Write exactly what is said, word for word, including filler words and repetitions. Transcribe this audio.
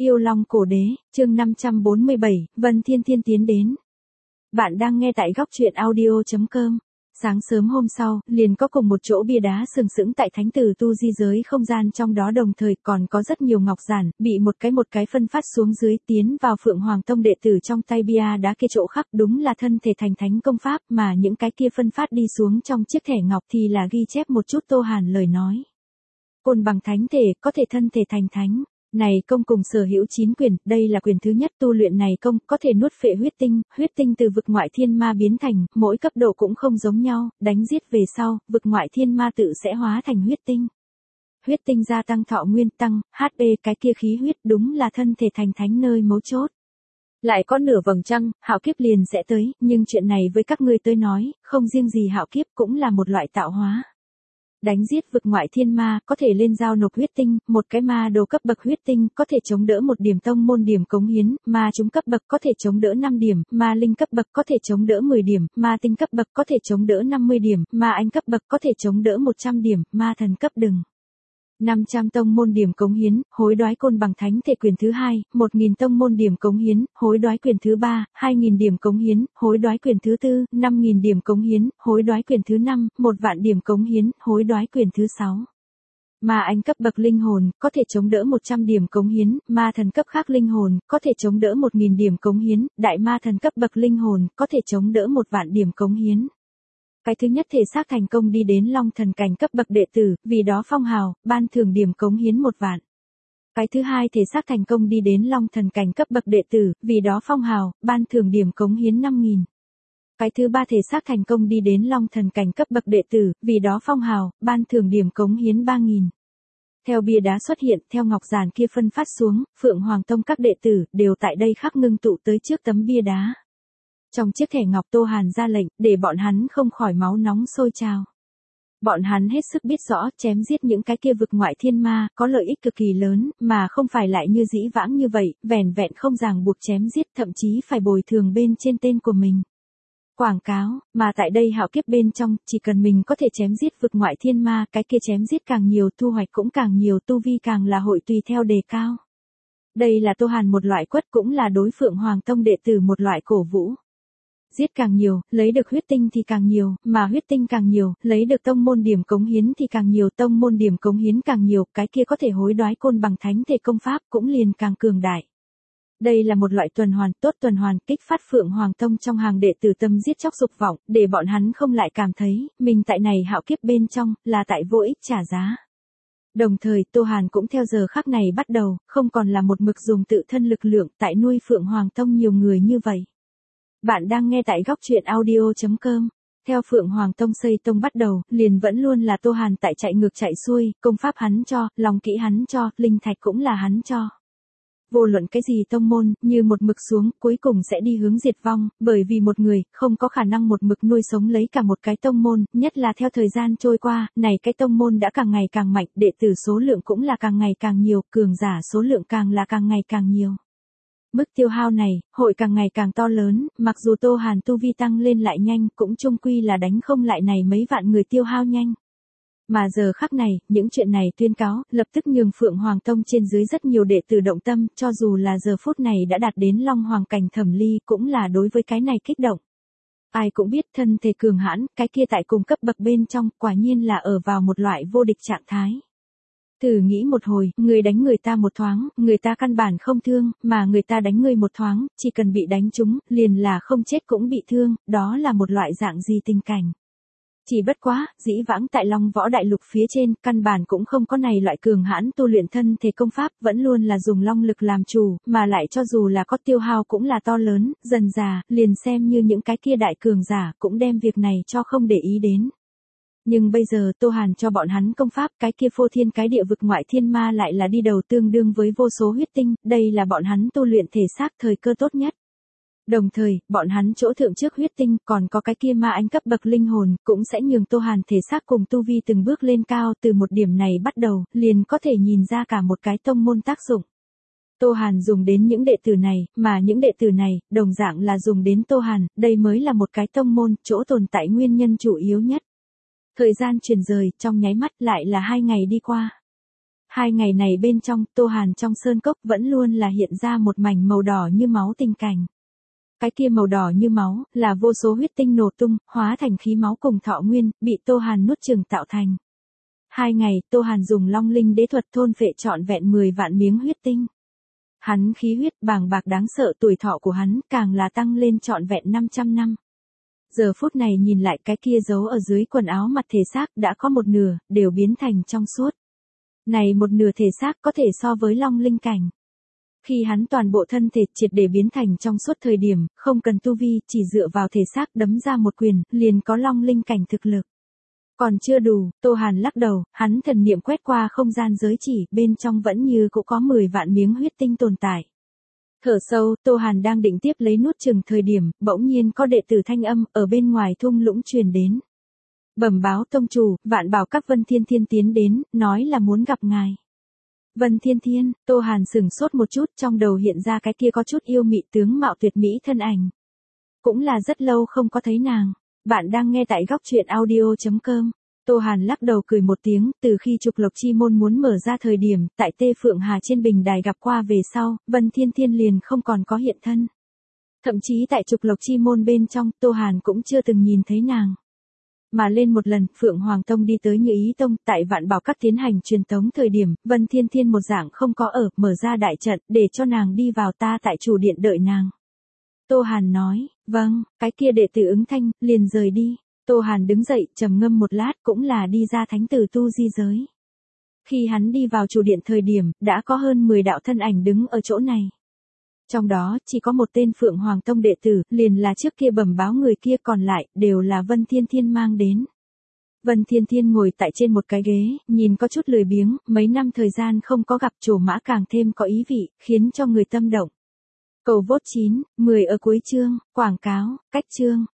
Yêu Long Cổ Đế, chương năm trăm bốn mươi bảy, Vân Thiên Thiên tiến đến. Bạn đang nghe tại góc truyện audio chấm com. Sáng sớm hôm sau, liền có cùng một chỗ bia đá sừng sững tại thánh tử tu di giới không gian, trong đó đồng thời còn có rất nhiều ngọc giản, bị một cái một cái phân phát xuống dưới tiến vào Phượng Hoàng Tông đệ tử trong tay bia đá kia chỗ khắc đúng là thân thể thành thánh công pháp, mà những cái kia phân phát đi xuống trong chiếc thẻ ngọc thì là ghi chép một chút Tô Hàn lời nói. Côn bằng thánh thể, có thể thân thể thành thánh. Này công cùng sở hữu chín quyền, đây là quyền thứ nhất, tu luyện này công, có thể nuốt phệ huyết tinh, huyết tinh từ vực ngoại thiên ma biến thành, mỗi cấp độ cũng không giống nhau, đánh giết về sau, vực ngoại thiên ma tự sẽ hóa thành huyết tinh. Huyết tinh gia tăng thọ nguyên, tăng, hát pê, cái kia khí huyết đúng là thân thể thành thánh nơi mấu chốt. Lại có nửa vầng trăng, hạo kiếp liền sẽ tới, nhưng chuyện này với các ngươi tới nói, không riêng gì hạo kiếp cũng là một loại tạo hóa. Đánh giết vực ngoại thiên ma, có thể lên giao nộp huyết tinh, một cái ma đồ cấp bậc huyết tinh, có thể chống đỡ một điểm tông môn điểm cống hiến, ma chúng cấp bậc có thể chống đỡ năm điểm, ma linh cấp bậc có thể chống đỡ mười điểm, ma tinh cấp bậc có thể chống đỡ năm mươi điểm, ma anh cấp bậc có thể chống đỡ một trăm điểm, ma thần cấp đừng. năm trăm tông môn điểm cống hiến, hối đoái côn bằng thánh thể quyền thứ hai, một nghìn tông môn điểm cống hiến, hối đoái quyền thứ ba, hai nghìn điểm cống hiến, hối đoái quyền thứ tư, năm nghìn điểm cống hiến, hối đoái quyền thứ năm, một vạn điểm cống hiến, hối đoái quyền thứ sáu. Ma anh cấp bậc linh hồn, có thể chống đỡ một trăm điểm cống hiến, ma thần cấp khác linh hồn, có thể chống đỡ một nghìn điểm cống hiến, đại ma thần cấp bậc linh hồn, có thể chống đỡ một vạn điểm cống hiến. Cái thứ nhất thể xác thành công đi đến Long thần cảnh cấp bậc đệ tử, vì đó phong hào, ban thưởng điểm cống hiến một vạn. Cái thứ hai thể xác thành công đi đến Long thần cảnh cấp bậc đệ tử, vì đó phong hào, ban thưởng điểm cống hiến năm nghìn. Cái thứ ba thể xác thành công đi đến Long thần cảnh cấp bậc đệ tử, vì đó phong hào, ban thưởng điểm cống hiến ba nghìn. Theo bia đá xuất hiện, theo ngọc giản kia phân phát xuống, Phượng Hoàng Tông các đệ tử đều tại đây khắc ngưng tụ tới trước tấm bia đá. Trong chiếc thẻ ngọc Tô Hàn ra lệnh, để bọn hắn không khỏi máu nóng sôi trào. Bọn hắn hết sức biết rõ, chém giết những cái kia vực ngoại thiên ma, có lợi ích cực kỳ lớn, mà không phải lại như dĩ vãng như vậy, vẻn vẹn không ràng buộc chém giết, thậm chí phải bồi thường bên trên tên của mình. Quảng cáo, mà tại đây hạo kiếp bên trong, chỉ cần mình có thể chém giết vực ngoại thiên ma, cái kia chém giết càng nhiều, thu hoạch cũng càng nhiều, tu vi càng là hội tùy theo đề cao. Đây là Tô Hàn một loại quất, cũng là đối Phượng Hoàng Tông đệ tử một loại cổ vũ. Giết càng nhiều, lấy được huyết tinh thì càng nhiều, mà huyết tinh càng nhiều, lấy được tông môn điểm cống hiến thì càng nhiều, tông môn điểm cống hiến càng nhiều, cái kia có thể hối đoái côn bằng thánh thể công pháp cũng liền càng cường đại. Đây là một loại tuần hoàn, tốt tuần hoàn, kích phát Phượng Hoàng Tông trong hàng đệ tử tâm giết chóc dục vọng, để bọn hắn không lại cảm thấy, mình tại này hạo kiếp bên trong, là tại vô ích trả giá. Đồng thời, Tô Hàn cũng theo giờ khắc này bắt đầu, không còn là một mực dùng tự thân lực lượng, tại nuôi Phượng Hoàng Tông nhiều người như vậy. Bạn đang nghe tại góc truyện audio chấm com. Theo Phượng Hoàng Tông xây tông bắt đầu, liền vẫn luôn là Tô Hàn tại chạy ngược chạy xuôi, công pháp hắn cho, lòng kỹ hắn cho, linh thạch cũng là hắn cho. Vô luận cái gì tông môn, như một mực xuống, cuối cùng sẽ đi hướng diệt vong, bởi vì một người, không có khả năng một mực nuôi sống lấy cả một cái tông môn, nhất là theo thời gian trôi qua, này cái tông môn đã càng ngày càng mạnh, đệ tử số lượng cũng là càng ngày càng nhiều, cường giả số lượng càng là càng ngày càng nhiều. Mức tiêu hao này, hội càng ngày càng to lớn, mặc dù Tô Hàn tu vi tăng lên lại nhanh, cũng chung quy là đánh không lại này mấy vạn người tiêu hao nhanh. Mà giờ khắc này, những chuyện này tuyên cáo, lập tức nhường Phượng Hoàng Tông trên dưới rất nhiều đệ tử động tâm, cho dù là giờ phút này đã đạt đến Long Hoàng cảnh Thẩm Ly, cũng là đối với cái này kích động. Ai cũng biết thân thể cường hãn, cái kia tại cùng cấp bậc bên trong, quả nhiên là ở vào một loại vô địch trạng thái. Thử nghĩ một hồi, người đánh người ta một thoáng, người ta căn bản không thương, mà người ta đánh người một thoáng, chỉ cần bị đánh trúng, liền là không chết cũng bị thương, đó là một loại dạng gì tình cảnh. Chỉ bất quá, dĩ vãng tại Long Võ Đại Lục phía trên, căn bản cũng không có này loại cường hãn tu luyện thân thể công pháp, vẫn luôn là dùng long lực làm chủ, mà lại cho dù là có tiêu hao cũng là to lớn, dần già, liền xem như những cái kia đại cường giả, cũng đem việc này cho không để ý đến. Nhưng bây giờ Tô Hàn cho bọn hắn công pháp, cái kia phô thiên cái địa vực ngoại thiên ma lại là đi đầu tương đương với vô số huyết tinh, đây là bọn hắn tu luyện thể xác thời cơ tốt nhất. Đồng thời, bọn hắn chỗ thượng trước huyết tinh, còn có cái kia ma anh cấp bậc linh hồn, cũng sẽ nhường Tô Hàn thể xác cùng tu vi từng bước lên cao, từ một điểm này bắt đầu, liền có thể nhìn ra cả một cái tông môn tác dụng. Tô Hàn dùng đến những đệ tử này, mà những đệ tử này, đồng dạng là dùng đến Tô Hàn, đây mới là một cái tông môn, chỗ tồn tại nguyên nhân chủ yếu nhất. Thời gian chuyển rời, trong nháy mắt lại là hai ngày đi qua. Hai ngày này bên trong, Tô Hàn trong sơn cốc vẫn luôn là hiện ra một mảnh màu đỏ như máu tình cảnh. Cái kia màu đỏ như máu, là vô số huyết tinh nổ tung, hóa thành khí máu cùng thọ nguyên, bị Tô Hàn nuốt chửng tạo thành. Hai ngày, Tô Hàn dùng long linh đế thuật thôn phệ trọn vẹn mười vạn miếng huyết tinh. Hắn khí huyết bàng bạc đáng sợ, tuổi thọ của hắn càng là tăng lên trọn vẹn năm trăm năm. Giờ phút này nhìn lại cái kia giấu ở dưới quần áo mặt thể xác đã có một nửa, đều biến thành trong suốt. Này một nửa thể xác có thể so với long linh cảnh. Khi hắn toàn bộ thân thể triệt để biến thành trong suốt thời điểm, không cần tu vi, chỉ dựa vào thể xác đấm ra một quyền, liền có long linh cảnh thực lực. Còn chưa đủ, Tô Hàn lắc đầu, hắn thần niệm quét qua không gian giới chỉ, bên trong vẫn như cũng có mười vạn miếng huyết tinh tồn tại. Thở sâu, Tô Hàn đang định tiếp lấy nuốt chừng thời điểm, bỗng nhiên có đệ tử thanh âm ở bên ngoài thung lũng truyền đến. Bẩm báo tông chủ, Vạn Bảo các Vân Thiên Thiên tiến đến, nói là muốn gặp ngài. Vân Thiên Thiên, Tô Hàn sửng sốt một chút, trong đầu hiện ra cái kia có chút yêu mị tướng mạo tuyệt mỹ thân ảnh. Cũng là rất lâu không có thấy nàng. Bạn đang nghe tại góc truyện audio chấm com. Tô Hàn lắc đầu cười một tiếng, từ khi trục lộc chi môn muốn mở ra thời điểm, tại Tê Phượng Hà trên bình đài gặp qua về sau, Vân Thiên Thiên liền không còn có hiện thân. Thậm chí tại trục lộc chi môn bên trong, Tô Hàn cũng chưa từng nhìn thấy nàng. Mà lên một lần, Phượng Hoàng Tông đi tới Như Ý Tông, tại Vạn Bảo các tiến hành truyền tống thời điểm, Vân Thiên Thiên một dạng không có ở, mở ra đại trận, để cho nàng đi vào, ta tại chủ điện đợi nàng. Tô Hàn nói, vâng, cái kia đệ tử ứng thanh, liền rời đi. Tô Hàn đứng dậy, trầm ngâm một lát, cũng là đi ra thánh tử tu di giới. Khi hắn đi vào chủ điện thời điểm, đã có hơn mười đạo thân ảnh đứng ở chỗ này. Trong đó, chỉ có một tên Phượng Hoàng Tông đệ tử, liền là trước kia bẩm báo người kia, còn lại, đều là Vân Thiên Thiên mang đến. Vân Thiên Thiên ngồi tại trên một cái ghế, nhìn có chút lười biếng, mấy năm thời gian không có gặp trổ mã càng thêm có ý vị, khiến cho người tâm động. Cầu vote chín, mười ở cuối chương, quảng cáo, cách chương.